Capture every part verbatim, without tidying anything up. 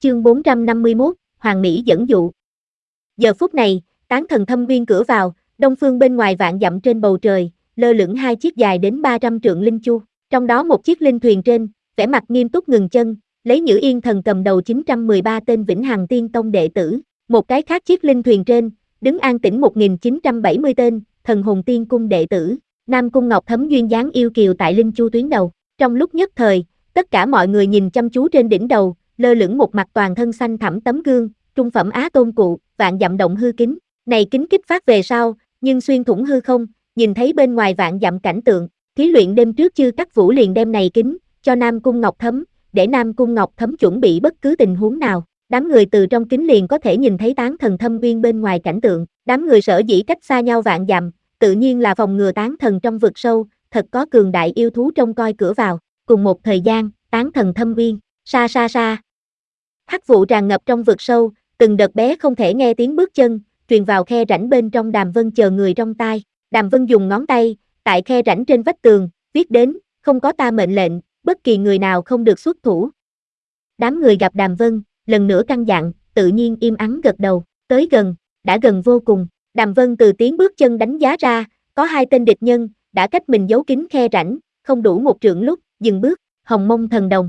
Chương bốn trăm năm mươi mốt, Hoàng Mỹ dẫn dụ. Giờ phút này, tán thần thâm viên cửa vào, đông phương bên ngoài vạn dặm trên bầu trời, lơ lửng hai chiếc dài đến ba trăm trượng linh chu, trong đó một chiếc linh thuyền trên, vẻ mặt nghiêm túc ngừng chân, lấy Nhữ Yên Thần cầm đầu chín trăm mười ba tên Vĩnh Hằng Tiên Tông đệ tử, một cái khác chiếc linh thuyền trên, đứng an tĩnh một nghìn chín trăm bảy mươi tên, Thần Hồn Tiên Cung đệ tử, Nam Cung Ngọc Thấm duyên dáng yêu kiều tại linh chu tuyến đầu. Trong lúc nhất thời, tất cả mọi người nhìn chăm chú trên đỉnh đầu, lơ lửng một mặt toàn thân xanh thẳm tấm gương, trung phẩm Á Tôn Cụ, vạn dặm động hư kính. Này kính kích phát về sau, nhưng xuyên thủng hư không, nhìn thấy bên ngoài vạn dặm cảnh tượng. Thí luyện đêm trước Chư Cắt Vũ liền đem này kính cho Nam Cung Ngọc Thấm, để Nam Cung Ngọc Thấm chuẩn bị bất cứ tình huống nào. Đám người từ trong kính liền có thể nhìn thấy tán thần thâm viên bên ngoài cảnh tượng. Đám người sở dĩ cách xa nhau vạn dặm, tự nhiên là phòng ngừa tán thần trong vực sâu, thật có cường đại yêu thú trông coi cửa vào. Cùng một thời gian, tán thần thâm viên, xa xa xa. Hắc vụ tràn ngập trong vực sâu, từng đợt bé không thể nghe tiếng bước chân, truyền vào khe rãnh bên trong. Đàm Vân chờ người trong tai. Đàm Vân dùng ngón tay, tại khe rãnh trên vách tường, viết đến, không có ta mệnh lệnh, bất kỳ người nào không được xuất thủ. Đám người gặp Đàm Vân, lần nữa căn dặn, tự nhiên im ắng gật đầu, tới gần, đã gần vô cùng. Đàm Vân từ tiếng bước chân đánh giá ra, có hai tên địch nhân, đã cách mình giấu kín khe rãnh, không đủ một trượng lúc, dừng bước, Hồng Mông Thần Đồng.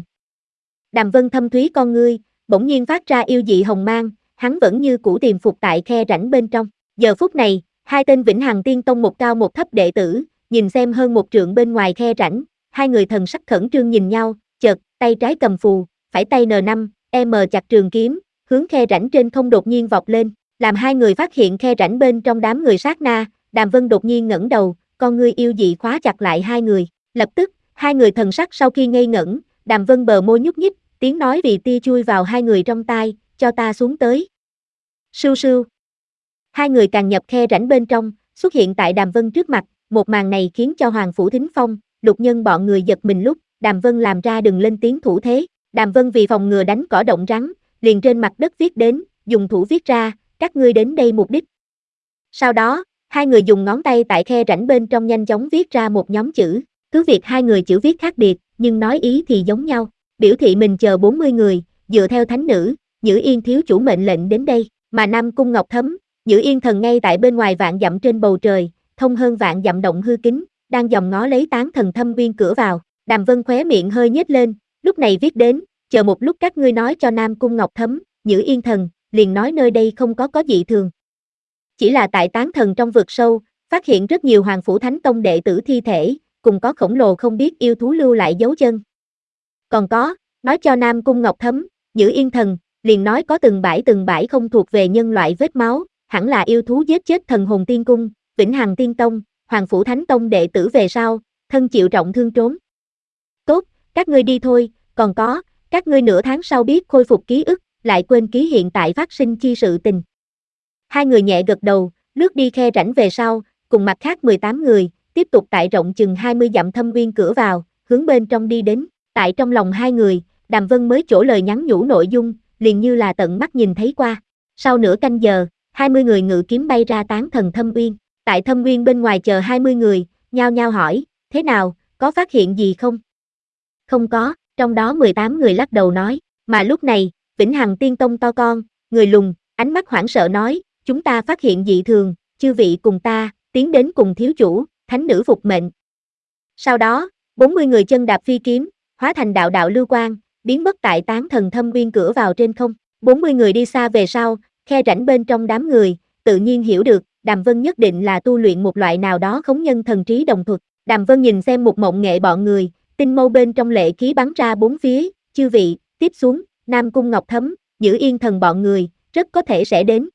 Đàm Vân thâm thúy con ngươi, bỗng nhiên phát ra yêu dị hồng mang, hắn vẫn như cũ tiềm phục tại khe rãnh bên trong. Giờ phút này, hai tên Vĩnh Hằng Tiên Tông một cao một thấp đệ tử, nhìn xem hơn một trượng bên ngoài khe rãnh, hai người thần sắc khẩn trương nhìn nhau, chợt, tay trái cầm phù, phải tay N năm, M chặt trường kiếm, hướng khe rãnh trên không đột nhiên vọt lên, làm hai người phát hiện khe rãnh bên trong. Đám người sát na, Đàm Vân đột nhiên ngẩng đầu, con ngươi yêu dị khóa chặt lại hai người, lập tức, hai người thần sắc sau khi ngây ngẩn, Đàm Vân bờ môi nhúc nhích, tiếng nói vì tia chui vào hai người trong tai, cho ta xuống tới. Sưu sưu. Hai người càng nhập khe rãnh bên trong, xuất hiện tại Đàm Vân trước mặt, một màn này khiến cho Hoàng Phủ Thính Phong, Lục Nhân bọn người giật mình lúc, Đàm Vân làm ra đừng lên tiếng thủ thế. Đàm Vân vì phòng ngừa đánh cỏ động rắn, liền trên mặt đất viết đến, dùng thủ viết ra, các ngươi đến đây mục đích. Sau đó, hai người dùng ngón tay tại khe rãnh bên trong nhanh chóng viết ra một nhóm chữ, cứ việc hai người chữ viết khác biệt, nhưng nói ý thì giống nhau, biểu thị mình chờ bốn mươi người, dựa theo thánh nữ, Nhữ Yên thiếu chủ mệnh lệnh đến đây, mà Nam Cung Ngọc Thấm, Nhữ Yên thần ngay tại bên ngoài vạn dặm trên bầu trời, thông hơn vạn dặm động hư kính, đang dòm ngó lấy tán thần thâm viên cửa vào. Đàm Vân khóe miệng hơi nhếch lên, lúc này viết đến, chờ một lúc các ngươi nói cho Nam Cung Ngọc Thấm, Nhữ Yên thần, liền nói nơi đây không có có dị thường. Chỉ là tại tán thần trong vực sâu, phát hiện rất nhiều Hoàng Phủ Thánh Tông đệ tử thi thể, cùng có khổng lồ không biết yêu thú lưu lại dấu chân. Còn có, nói cho Nam Cung Ngọc Thấm, Nhữ Yên thần, liền nói có từng bãi từng bãi không thuộc về nhân loại vết máu, hẳn là yêu thú giết chết Thần Hồn Tiên Cung, Vĩnh Hằng Tiên Tông, Hoàng Phủ Thánh Tông đệ tử về sau, thân chịu trọng thương trốn. Tốt, các ngươi đi thôi, còn có, các ngươi nửa tháng sau biết khôi phục ký ức, lại quên ký hiện tại phát sinh chi sự tình. Hai người nhẹ gật đầu, lướt đi khe rãnh về sau, cùng mặt khác mười tám người, tiếp tục tại rộng chừng hai mươi dặm thâm viên cửa vào, hướng bên trong đi đến. Tại trong lòng hai người, Đàm Vân mới chỗ lời nhắn nhủ nội dung, liền như là tận mắt nhìn thấy qua. Sau nửa canh giờ, hai mươi người ngự kiếm bay ra tán thần thâm uyên. Tại thâm uyên bên ngoài chờ hai mươi người, nhao nhao hỏi, thế nào, có phát hiện gì không? Không có, trong đó mười tám người lắc đầu nói, mà lúc này, Vĩnh Hằng Tiên Tông to con, người lùn, ánh mắt hoảng sợ nói, chúng ta phát hiện dị thường, chư vị cùng ta, tiến đến cùng thiếu chủ, thánh nữ phục mệnh. Sau đó, bốn mươi người chân đạp phi kiếm, hóa thành đạo đạo lưu quang, biến mất tại tán thần thâm viên cửa vào trên không. bốn mươi người đi xa về sau, khe rãnh bên trong đám người, tự nhiên hiểu được, Đàm Vân nhất định là tu luyện một loại nào đó khống nhân thần trí đồng thuật. Đàm Vân nhìn xem một mộng nghệ bọn người, tinh mâu bên trong lệ khí bắn ra bốn phía, chư vị, tiếp xuống, Nam Cung Ngọc Thấm, Nhữ Yên thần bọn người, rất có thể sẽ đến.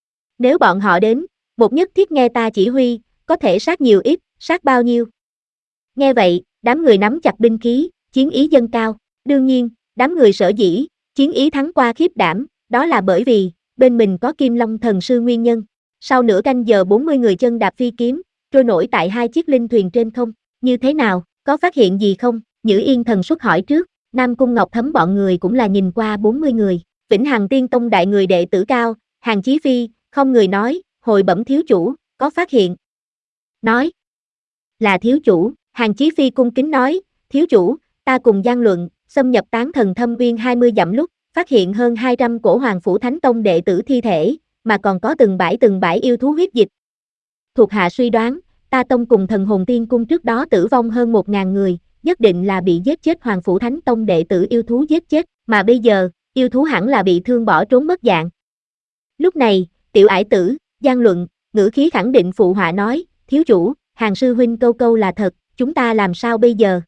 Nếu bọn họ đến, một nhất thiết nghe ta chỉ huy, có thể sát nhiều ít, sát bao nhiêu. Nghe vậy, đám người nắm chặt binh khí, chiến ý dâng cao. Đương nhiên, đám người sở dĩ, chiến ý thắng qua khiếp đảm, đó là bởi vì, bên mình có Kim Long thần sư nguyên nhân. Sau nửa canh giờ bốn mươi người chân đạp phi kiếm, trôi nổi tại hai chiếc linh thuyền trên không. Như thế nào, có phát hiện gì không? Nhữ Yên thần xuất hỏi trước. Nam Cung Ngọc Thấm bọn người cũng là nhìn qua bốn mươi người. Vĩnh Hằng Tiên Tông đại người đệ tử cao, Hàn Chí Phi, không người nói, hồi bẩm thiếu chủ, có phát hiện. Nói, là thiếu chủ. Hàn Chí Phi cung kính nói, thiếu chủ, ta cùng gian luận, xâm nhập tán thần thâm uyên hai mươi dặm lúc, phát hiện hơn hai trăm cổ Hoàng Phủ Thánh Tông đệ tử thi thể, mà còn có từng bãi từng bãi yêu thú huyết dịch. Thuộc hạ suy đoán, Ta Tông cùng Thần Hồn Tiên Cung trước đó tử vong hơn một ngàn người, nhất định là bị giết chết Hoàng Phủ Thánh Tông đệ tử yêu thú giết chết, mà bây giờ, yêu thú hẳn là bị thương bỏ trốn mất dạng. Lúc này, Tiểu Ải Tử, Giang Luận, ngữ khí khẳng định phụ họa nói, thiếu chủ, Hàng sư huynh câu câu là thật, chúng ta làm sao bây giờ?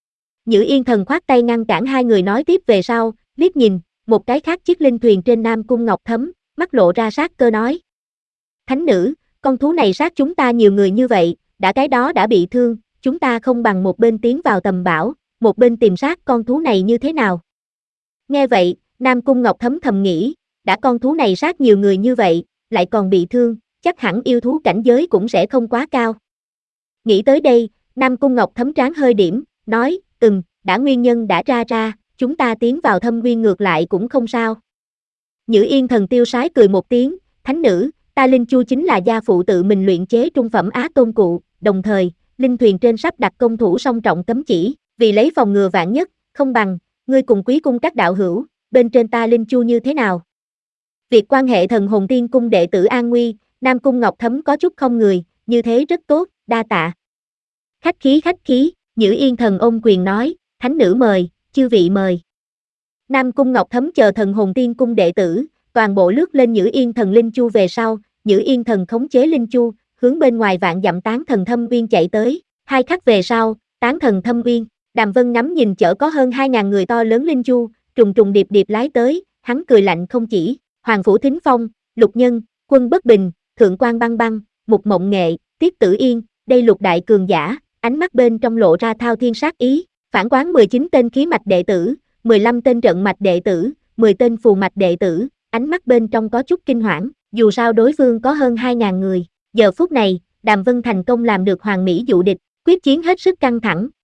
Nhữ Yên Thần khoát tay ngăn cản hai người nói tiếp về sau, liếc nhìn, một cái khác chiếc linh thuyền trên Nam Cung Ngọc Thấm, mắt lộ ra sát cơ nói. Thánh nữ, con thú này sát chúng ta nhiều người như vậy, đã cái đó đã bị thương, chúng ta không bằng một bên tiến vào tầm bão, một bên tìm sát con thú này như thế nào? Nghe vậy, Nam Cung Ngọc Thấm thầm nghĩ, đã con thú này sát nhiều người như vậy, lại còn bị thương, chắc hẳn yêu thú cảnh giới cũng sẽ không quá cao. Nghĩ tới đây, Nam Cung Ngọc Thấm trán hơi điểm, nói, ừm, đã nguyên nhân đã ra ra, chúng ta tiến vào thâm nguyên ngược lại cũng không sao. Nhữ Yên Thần tiêu sái cười một tiếng, thánh nữ, ta linh chu chính là gia phụ tự mình luyện chế trung phẩm Á Tôn Cụ, đồng thời, linh thuyền trên sắp đặt công thủ song trọng cấm chỉ, vì lấy phòng ngừa vạn nhất, không bằng, ngươi cùng quý cung các đạo hữu, bên trên ta linh chu như thế nào? Việc quan hệ Thần Hồn Tiên Cung đệ tử an nguy, Nam Cung Ngọc Thấm có chút không người, như thế rất tốt, đa tạ. Khách khí khách khí, Nhữ Yên Thần ôm quyền nói, thánh nữ mời, chư vị mời. Nam Cung Ngọc Thấm chờ Thần Hồn Tiên Cung đệ tử, toàn bộ lướt lên Nhữ Yên Thần linh chu về sau, Nhữ Yên Thần khống chế linh chu, hướng bên ngoài vạn dặm Tán Thần Thâm Uyên chạy tới, hai khắc về sau, Tán Thần Thâm Uyên, Đàm Vân ngắm nhìn chở có hơn hai ngàn người to lớn linh chu, trùng trùng điệp điệp lái tới, hắn cười lạnh không chỉ, Hoàng Phủ Thính Phong, Lục Nhân, Quân Bất Bình, Thượng Quan Băng Băng, Mục Mộng Nghệ, Tiết Tử Yên, đây lục đại cường giả, ánh mắt bên trong lộ ra thao thiên sát ý, phản quán mười chín tên khí mạch đệ tử, mười lăm tên trận mạch đệ tử, mười tên phù mạch đệ tử, ánh mắt bên trong có chút kinh hoảng, dù sao đối phương có hơn hai ngàn người, giờ phút này, Đàm Vân thành công làm được hoàn mỹ dụ địch, quyết chiến hết sức căng thẳng,